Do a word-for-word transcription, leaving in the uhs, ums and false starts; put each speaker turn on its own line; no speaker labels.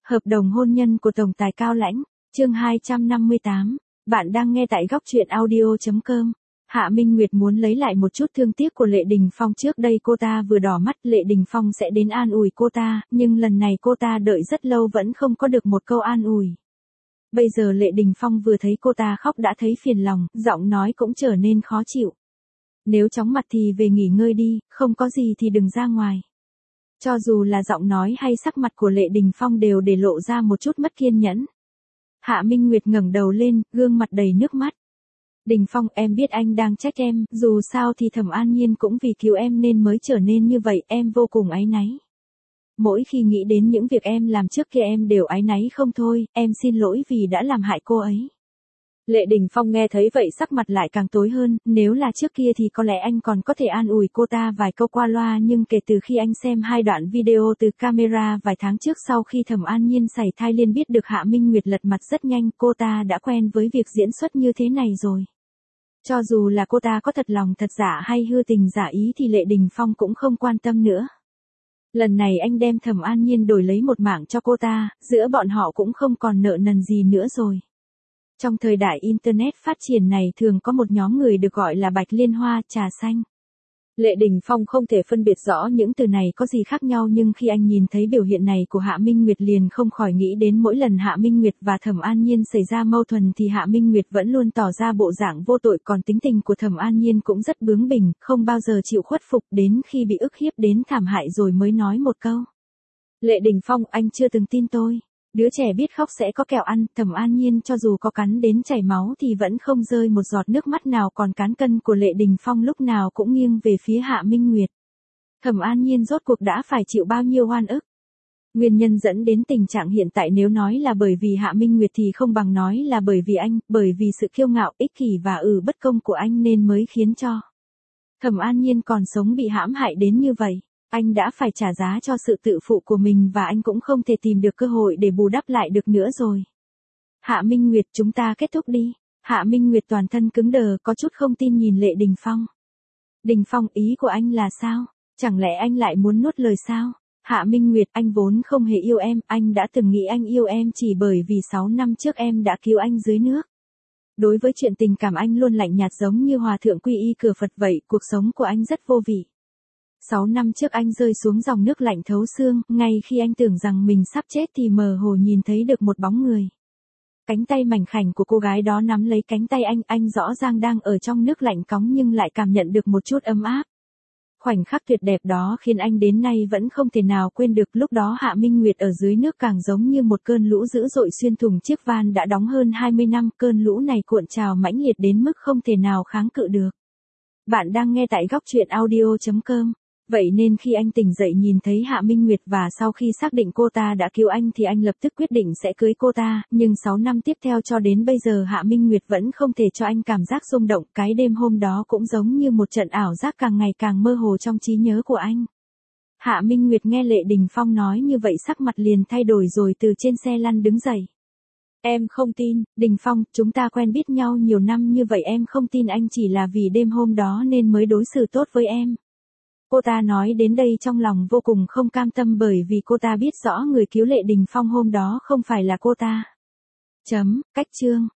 Hợp đồng hôn nhân của tổng tài Cao Lãnh, chương hai trăm năm mươi tám. Bạn đang nghe tại góc truyện audio chấm com. Hạ Minh Nguyệt muốn lấy lại một chút thương tiếc của Lệ Đình Phong, trước đây cô ta vừa đỏ mắt Lệ Đình Phong sẽ đến an ủi cô ta, nhưng lần này cô ta đợi rất lâu vẫn không có được một câu an ủi. Bây giờ Lệ Đình Phong vừa thấy cô ta khóc đã thấy phiền lòng, giọng nói cũng trở nên khó chịu. Nếu chóng mặt thì về nghỉ ngơi đi, không có gì thì đừng ra ngoài. Cho dù là giọng nói hay sắc mặt của Lệ Đình Phong đều để lộ ra một chút mất kiên nhẫn. Hạ Minh Nguyệt ngẩng đầu lên, gương mặt đầy nước mắt. Đình Phong, em biết anh đang trách em, dù sao thì Thẩm An Nhiên cũng vì cứu em nên mới trở nên như vậy, em vô cùng áy náy. Mỗi khi nghĩ đến những việc em làm trước kia em đều áy náy không thôi, em xin lỗi vì đã làm hại cô ấy. Lệ Đình Phong nghe thấy vậy sắc mặt lại càng tối hơn, nếu là trước kia thì có lẽ anh còn có thể an ủi cô ta vài câu qua loa, nhưng kể từ khi anh xem hai đoạn video từ camera vài tháng trước sau khi Thẩm An Nhiên sảy thai liền biết được Hạ Minh Nguyệt lật mặt rất nhanh, cô ta đã quen với việc diễn xuất như thế này rồi. Cho dù là cô ta có thật lòng thật giả hay hư tình giả ý thì Lệ Đình Phong cũng không quan tâm nữa. Lần này anh đem Thẩm An Nhiên đổi lấy một mảng cho cô ta, giữa bọn họ cũng không còn nợ nần gì nữa rồi. Trong thời đại Internet phát triển này thường có một nhóm người được gọi là bạch liên hoa, trà xanh. Lệ Đình Phong không thể phân biệt rõ những từ này có gì khác nhau, nhưng khi anh nhìn thấy biểu hiện này của Hạ Minh Nguyệt liền không khỏi nghĩ đến mỗi lần Hạ Minh Nguyệt và Thẩm An Nhiên xảy ra mâu thuẫn thì Hạ Minh Nguyệt vẫn luôn tỏ ra bộ dạng vô tội, còn tính tình của Thẩm An Nhiên cũng rất bướng bỉnh, không bao giờ chịu khuất phục, đến khi bị ức hiếp đến thảm hại rồi mới nói một câu. Lệ Đình Phong, anh chưa từng tin tôi. Đứa trẻ biết khóc sẽ có kẹo ăn, Thẩm An Nhiên cho dù có cắn đến chảy máu thì vẫn không rơi một giọt nước mắt nào, còn cán cân của Lệ Đình Phong lúc nào cũng nghiêng về phía Hạ Minh Nguyệt. Thẩm An Nhiên rốt cuộc đã phải chịu bao nhiêu oan ức. Nguyên nhân dẫn đến tình trạng hiện tại nếu nói là bởi vì Hạ Minh Nguyệt thì không bằng nói là bởi vì anh, bởi vì sự kiêu ngạo, ích kỷ và ừ bất công của anh nên mới khiến cho Thẩm An Nhiên còn sống bị hãm hại đến như vậy. Anh đã phải trả giá cho sự tự phụ của mình và anh cũng không thể tìm được cơ hội để bù đắp lại được nữa rồi. Hạ Minh Nguyệt, chúng ta kết thúc đi. Hạ Minh Nguyệt toàn thân cứng đờ, có chút không tin nhìn Lệ Đình Phong. Đình Phong, ý của anh là sao? Chẳng lẽ anh lại muốn nuốt lời sao? Hạ Minh Nguyệt, anh vốn không hề yêu em, anh đã từng nghĩ anh yêu em chỉ bởi vì sáu năm trước em đã cứu anh dưới nước. Đối với chuyện tình cảm anh luôn lạnh nhạt giống như hòa thượng quy y cửa Phật vậy, cuộc sống của anh rất vô vị. Sáu năm trước anh rơi xuống dòng nước lạnh thấu xương, ngay khi anh tưởng rằng mình sắp chết thì mơ hồ nhìn thấy được một bóng người. Cánh tay mảnh khảnh của cô gái đó nắm lấy cánh tay anh, anh rõ ràng đang ở trong nước lạnh cóng nhưng lại cảm nhận được một chút ấm áp. Khoảnh khắc tuyệt đẹp đó khiến anh đến nay vẫn không thể nào quên được, lúc đó Hạ Minh Nguyệt ở dưới nước càng giống như một cơn lũ dữ dội xuyên thủng chiếc van đã đóng hơn hai mươi năm, cơn lũ này cuộn trào mãnh liệt đến mức không thể nào kháng cự được. Bạn đang nghe tại góc truyện audio chấm com. Vậy nên khi anh tỉnh dậy nhìn thấy Hạ Minh Nguyệt và sau khi xác định cô ta đã cứu anh thì anh lập tức quyết định sẽ cưới cô ta, nhưng sáu năm tiếp theo cho đến bây giờ Hạ Minh Nguyệt vẫn không thể cho anh cảm giác rung động, cái đêm hôm đó cũng giống như một trận ảo giác càng ngày càng mơ hồ trong trí nhớ của anh. Hạ Minh Nguyệt nghe Lệ Đình Phong nói như vậy sắc mặt liền thay đổi rồi từ trên xe lăn đứng dậy. Em không tin, Đình Phong, chúng ta quen biết nhau nhiều năm như vậy em không tin anh chỉ là vì đêm hôm đó nên mới đối xử tốt với em. Cô ta nói đến đây trong lòng vô cùng không cam tâm bởi vì cô ta biết rõ người cứu Lệ Đình Phong hôm đó không phải là cô ta. Chấm, cách chương.